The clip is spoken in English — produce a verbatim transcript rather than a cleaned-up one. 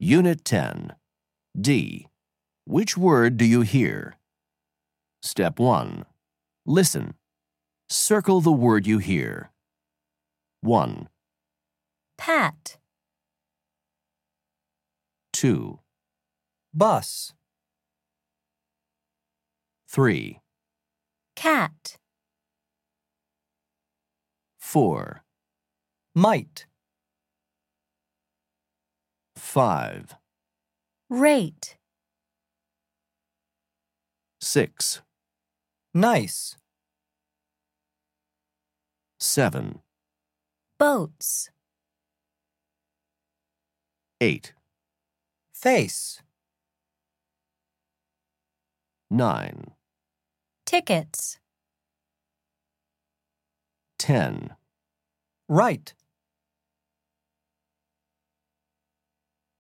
Unit ten. D. Which word do you hear? Step one. Listen. Circle the word you hear. one, Pat, two, Bus. three, cat, four, Might. five, rate, six, Nice. seven, boats, eight, Face. nine, tickets, ten. Right.